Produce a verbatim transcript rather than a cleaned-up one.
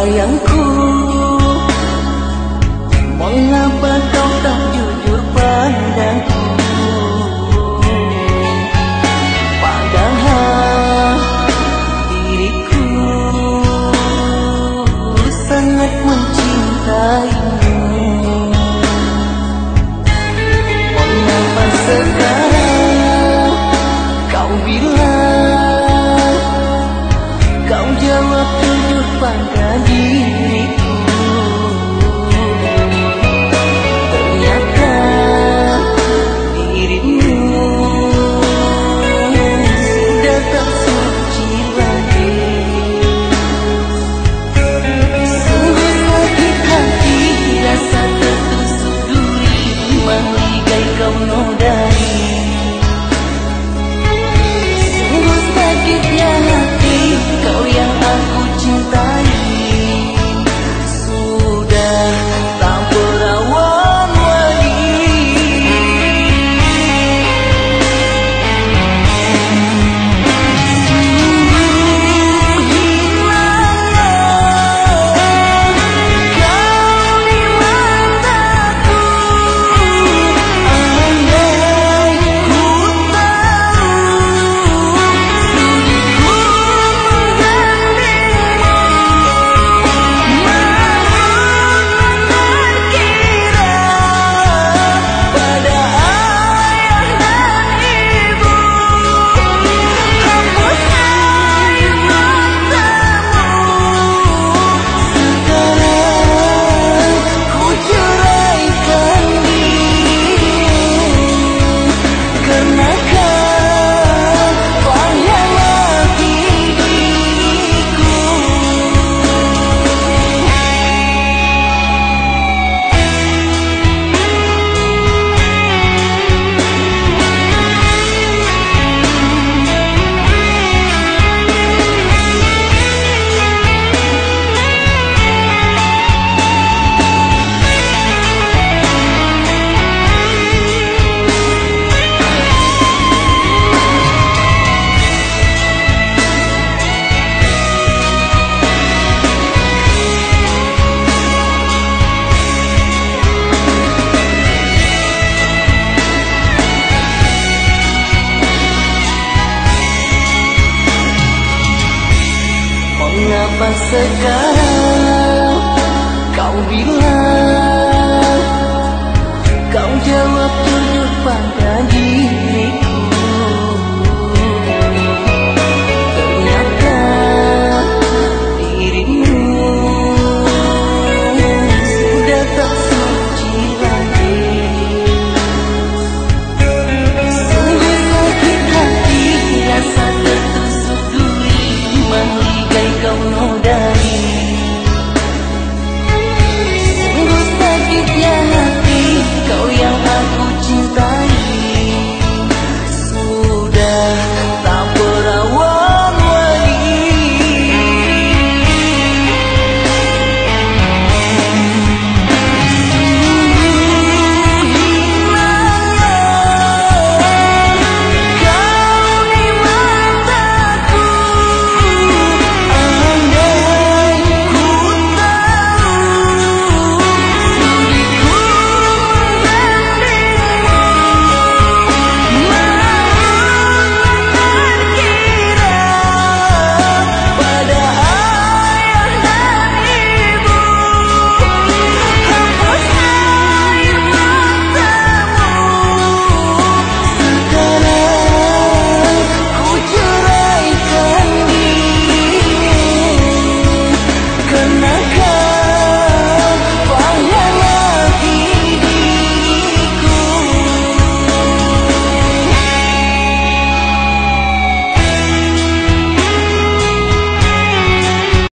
sayangku, mengapa kau tak jujur padaku? Padahal diriku sangat mencintaimu. Mengapa sekarang kau bilang, kau jawab jujur pada diriku? Ternyata dirimu sudah tak suci lagi. Sungguh sakit hati rasa tertusuk duri, menghigai kau nodai. Sungguh sakitnya hati kau yang aku cintai sudah tak berawan lagi. Sungguh hilangnya kau di mataku. Andai ku tahu sudiku menggandengmu, maklum terkira pada ayah dan ibu. Hapus air matamu, sekarang ku ceraikan dirimu, karena kau pengkhianati diriku. Mengapa sekarang kau bilang, kau jawab jujur pada diriku?